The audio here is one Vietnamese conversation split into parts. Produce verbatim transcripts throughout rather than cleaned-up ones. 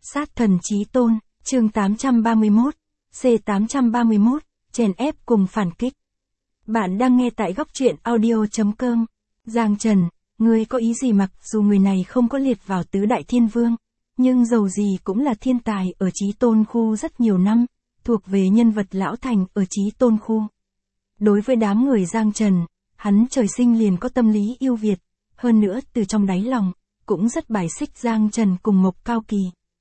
Sát thần chí tôn, chương tám trăm ba mươi mốt, C tám trăm ba mươi mốt, chèn ép cùng phản kích. Bạn đang nghe tại góc truyện audio.com. Giang Trần, ngươi có ý gì mặc dù người này không có liệt vào tứ đại thiên vương, nhưng dầu gì cũng là thiên tài ở chí tôn khu rất nhiều năm, thuộc về nhân vật lão thành ở chí tôn khu. Đối với đám người Giang Trần, hắn trời sinh liền có tâm lý yêu Việt, hơn nữa từ trong đáy lòng, cũng rất bài xích Giang Trần cùng Mộc Cao Kỳ.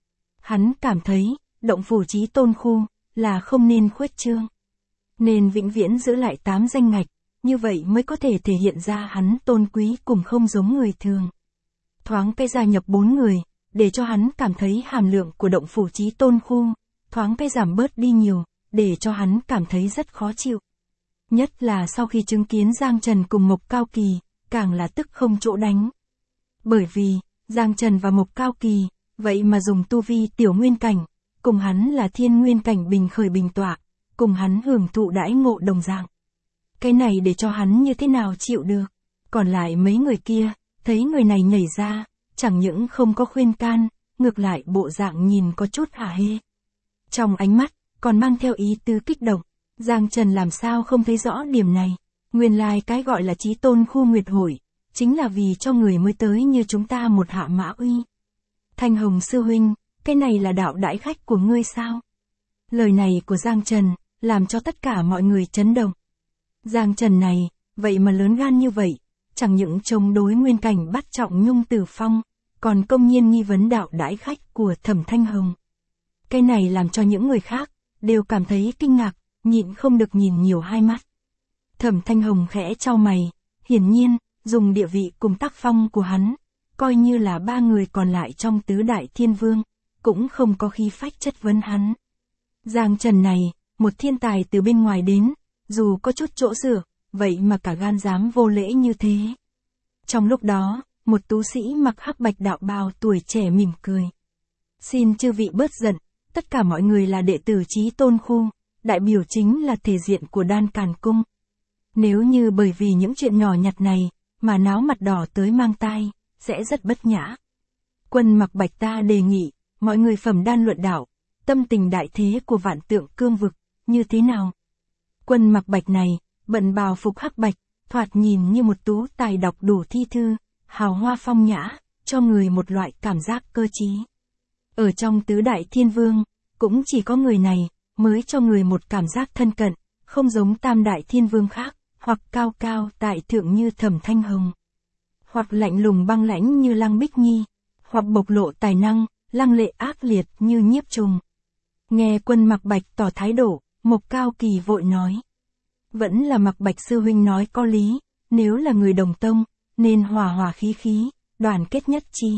Hắn cảm thấy, động phủ chí tôn khu, là không nên khuếch trương. Nên vĩnh viễn giữ lại tám danh ngạch, như vậy mới có thể thể hiện ra hắn tôn quý cùng không giống người thường. Thoáng cái gia nhập bốn người, để cho hắn cảm thấy hàm lượng của động phủ chí tôn khu, thoáng cái giảm bớt đi nhiều, để cho hắn cảm thấy rất khó chịu. Nhất là sau khi chứng kiến Giang Trần cùng Mộc Cao Kỳ, càng là tức không chỗ đánh. Bởi vì, Giang Trần và Mộc Cao Kỳ, vậy mà dùng tu vi tiểu nguyên cảnh, cùng hắn là thiên nguyên cảnh bình khởi bình tọa, cùng hắn hưởng thụ đãi ngộ đồng dạng. Cái này để cho hắn như thế nào chịu được. Còn lại mấy người kia, thấy người này nhảy ra, chẳng những không có khuyên can, ngược lại bộ dạng nhìn có chút hả hê. Trong ánh mắt, còn mang theo ý tứ kích động. Giang Trần làm sao không thấy rõ điểm này. Nguyên lai cái gọi là chí tôn khu nguyệt hội, chính là vì cho người mới tới như chúng ta một hạ mã uy. Thanh Hồng sư huynh, cái này là đạo đãi khách của ngươi sao? Lời này của Giang Trần, làm cho tất cả mọi người chấn động. Giang Trần này, vậy mà lớn gan như vậy, chẳng những chống đối nguyên cảnh bắt trọng Nhung Tử Phong, còn công nhiên nghi vấn đạo đãi khách của Thẩm Thanh Hồng. Cái này làm cho những người khác, đều cảm thấy kinh ngạc, nhịn không được nhìn nhiều hai mắt. Thẩm Thanh Hồng khẽ chau mày, hiển nhiên, dùng địa vị cùng tác phong của hắn, coi như là ba người còn lại trong tứ đại thiên vương, cũng không có khí phách chất vấn hắn. Giang Trần này, một thiên tài từ bên ngoài đến, dù có chút chỗ dựa, vậy mà cả gan dám vô lễ như thế. Trong lúc đó, một tú sĩ mặc hắc bạch đạo bào tuổi trẻ mỉm cười. Xin chư vị bớt giận, tất cả mọi người là đệ tử chí tôn khu, đại biểu chính là thể diện của Đan Càn Cung. Nếu như bởi vì những chuyện nhỏ nhặt này, mà náo mặt đỏ tới mang tai, sẽ rất bất nhã. Quân Mặc Bạch ta đề nghị, mọi người phẩm đan luận đạo, tâm tình đại thế của vạn tượng cương vực, như thế nào? Quân Mặc Bạch này, bận bào phục hắc bạch, thoạt nhìn như một tú tài đọc đủ thi thư, hào hoa phong nhã, cho người một loại cảm giác cơ trí. Ở trong tứ đại thiên vương, cũng chỉ có người này, mới cho người một cảm giác thân cận, không giống tam đại thiên vương khác, hoặc cao cao tại thượng như Thẩm Thanh Hồng, hoặc lạnh lùng băng lãnh như Lăng Bích Nhi, hoặc bộc lộ tài năng, lăng lệ ác liệt như Nhiếp Trùng. Nghe Quân Mặc Bạch tỏ thái độ, Mộc Cao Kỳ vội nói. Vẫn là Mặc Bạch sư huynh nói có lý, nếu là người đồng tông, nên hòa hòa khí khí, đoàn kết nhất trí.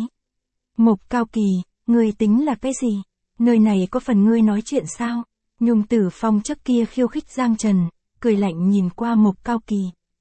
Mộc Cao Kỳ, ngươi tính là cái gì? Nơi này có phần ngươi nói chuyện sao? Nhung Tử Phong trước kia khiêu khích Giang Trần, cười lạnh nhìn qua Mộc Cao Kỳ.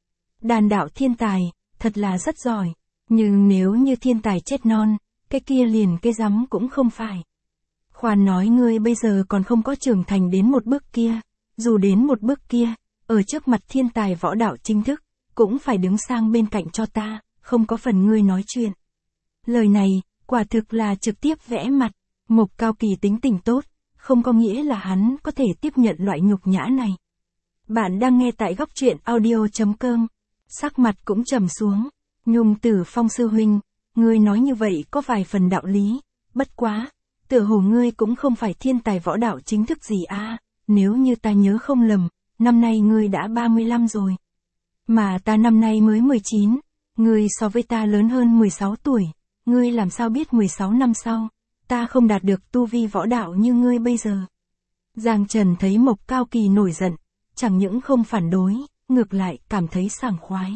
Đàn đạo thiên tài, thật là rất giỏi, nhưng nếu như thiên tài chết non, cái kia liền cái rắm cũng không phải. Khoan nói ngươi bây giờ còn không có trưởng thành đến một bước kia, dù đến một bước kia, ở trước mặt thiên tài võ đạo chính thức, cũng phải đứng sang bên cạnh cho ta, không có phần ngươi nói chuyện. Lời này, quả thực là trực tiếp vẽ mặt. Mộc Cao Kỳ tính tình tốt, không có nghĩa là hắn có thể tiếp nhận loại nhục nhã này. Bạn đang nghe tại góc truyện audio.com. Sắc mặt cũng trầm xuống. Nhung Tử Phong sư huynh, ngươi nói như vậy có vài phần đạo lý, bất quá, tựa hồ ngươi cũng không phải thiên tài võ đạo chính thức gì à, nếu như ta nhớ không lầm, năm nay ngươi đã ba mươi lăm rồi. Mà ta năm nay mới mười chín, ngươi so với ta lớn hơn mười sáu tuổi, ngươi làm sao biết mười sáu năm sau, ta không đạt được tu vi võ đạo như ngươi bây giờ. Giang Trần thấy Mộc Cao Kỳ nổi giận, chẳng những không phản đối, ngược lại cảm thấy sảng khoái.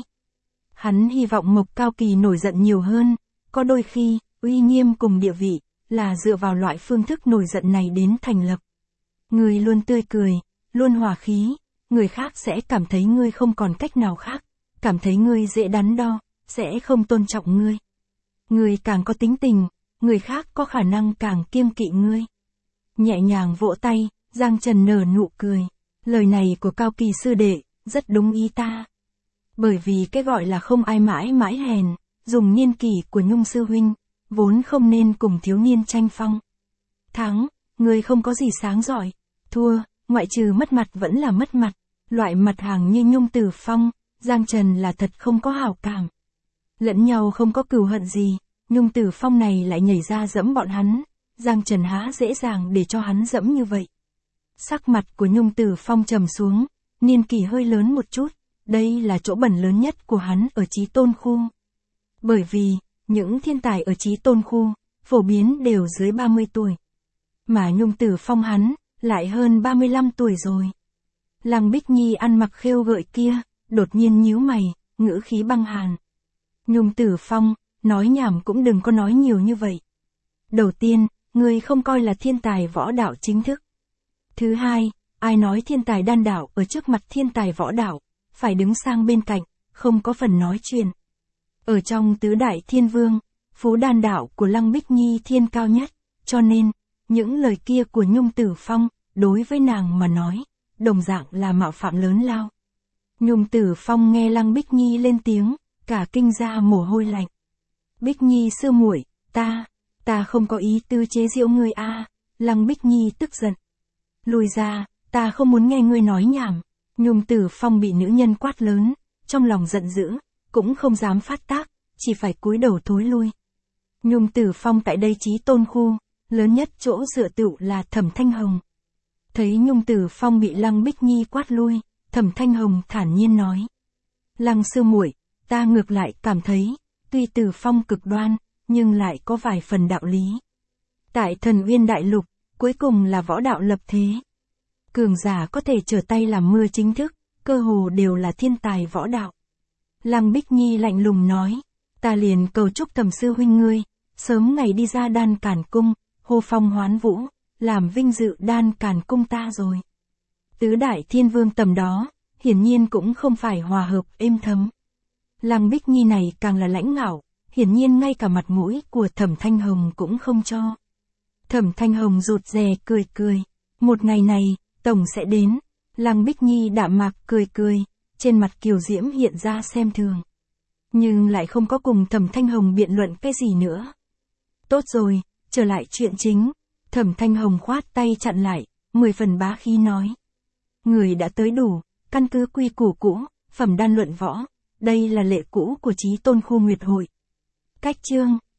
Hắn hy vọng Mộc Cao Kỳ nổi giận nhiều hơn, có đôi khi, uy nghiêm cùng địa vị, là dựa vào loại phương thức nổi giận này đến thành lập. Ngươi luôn tươi cười, luôn hòa khí, người khác sẽ cảm thấy ngươi không còn cách nào khác, cảm thấy ngươi dễ đắn đo, sẽ không tôn trọng ngươi. Ngươi càng có tính tình, người khác có khả năng càng kiêng kỵ ngươi. Nhẹ nhàng vỗ tay, Giang Trần nở nụ cười. Lời này của Cao Kỳ sư đệ, rất đúng ý ta. Bởi vì cái gọi là không ai mãi mãi hèn, dùng niên kỷ của Nhung sư huynh, vốn không nên cùng thiếu niên tranh phong. Thắng, ngươi không có gì sáng giỏi. Thua, ngoại trừ mất mặt vẫn là mất mặt. Loại mặt hàng như Nhung Tử Phong, Giang Trần là thật không có hảo cảm. Lẫn nhau không có cừu hận gì, Nhung Tử Phong này lại nhảy ra dẫm bọn hắn. Giang Trần há dễ dàng để cho hắn dẫm như vậy. Sắc mặt của Nhung Tử Phong trầm xuống, niên kỷ hơi lớn một chút, đây là chỗ bẩn lớn nhất của hắn ở Chí Tôn khu. Bởi vì, những thiên tài ở Chí Tôn khu, phổ biến đều dưới ba mươi tuổi. Mà Nhung Tử Phong hắn, lại hơn ba mươi lăm tuổi rồi. Lăng Bích Nhi ăn mặc khêu gợi kia, đột nhiên nhíu mày, ngữ khí băng hàn. Nhung Tử Phong, nói nhảm cũng đừng có nói nhiều như vậy. Đầu tiên, ngươi không coi là thiên tài võ đạo chính thức. Thứ hai, ai nói thiên tài đan đạo ở trước mặt thiên tài võ đạo, phải đứng sang bên cạnh, không có phần nói chuyện. Ở trong tứ đại thiên vương, phú đan đạo của Lăng Bích Nhi thiên cao nhất, cho nên, những lời kia của Nhung Tử Phong, đối với nàng mà nói, đồng dạng là mạo phạm lớn lao. Nhung Tử Phong nghe Lăng Bích Nhi lên tiếng, cả kinh ra mồ hôi lạnh. Bích Nhi sư muội, ta, ta không có ý tư chế giễu ngươi a. À. Lăng Bích Nhi tức giận. Lùi ra, ta không muốn nghe ngươi nói nhảm. Nhung Tử Phong bị nữ nhân quát lớn, trong lòng giận dữ, cũng không dám phát tác, chỉ phải cúi đầu thối lui. Nhung Tử Phong tại đây Chí Tôn khu, lớn nhất chỗ dựa tựu là Thẩm Thanh Hồng. Thấy Nhung Tử Phong bị Lăng Bích Nhi quát lui, Thẩm Thanh Hồng thản nhiên nói. Lăng sư muội, ta ngược lại cảm thấy, tuy Tử Phong cực đoan, nhưng lại có vài phần đạo lý. Tại Thần Uyên Đại Lục, cuối cùng là võ đạo lập thế. Cường giả có thể trở tay làm mưa chính thức, cơ hồ đều là thiên tài võ đạo. Lăng Bích Nhi lạnh lùng nói, ta liền cầu chúc Thẩm sư huynh ngươi, sớm ngày đi ra Đan Càn Cung, hô phong hoán vũ, làm vinh dự Đan Càn Cung ta rồi. Tứ đại thiên vương tầm đó, hiển nhiên cũng không phải hòa hợp êm thấm. Lăng Bích Nhi này càng là lãnh ngạo, hiển nhiên ngay cả mặt mũi của Thẩm Thanh Hồng cũng không cho. Thẩm Thanh Hồng rụt rè cười cười, một ngày này, tổng sẽ đến. Lăng Bích Nhi đạm mạc cười cười, trên mặt kiều diễm hiện ra xem thường. Nhưng lại không có cùng Thẩm Thanh Hồng biện luận cái gì nữa. Tốt rồi, trở lại chuyện chính. Thẩm Thanh Hồng khoát tay chặn lại, mười phần bá khí nói. Người đã tới đủ, căn cứ quy củ cũ, phẩm đan luận võ, đây là lệ cũ của Chí Tôn khu Nguyệt hội. Cách chương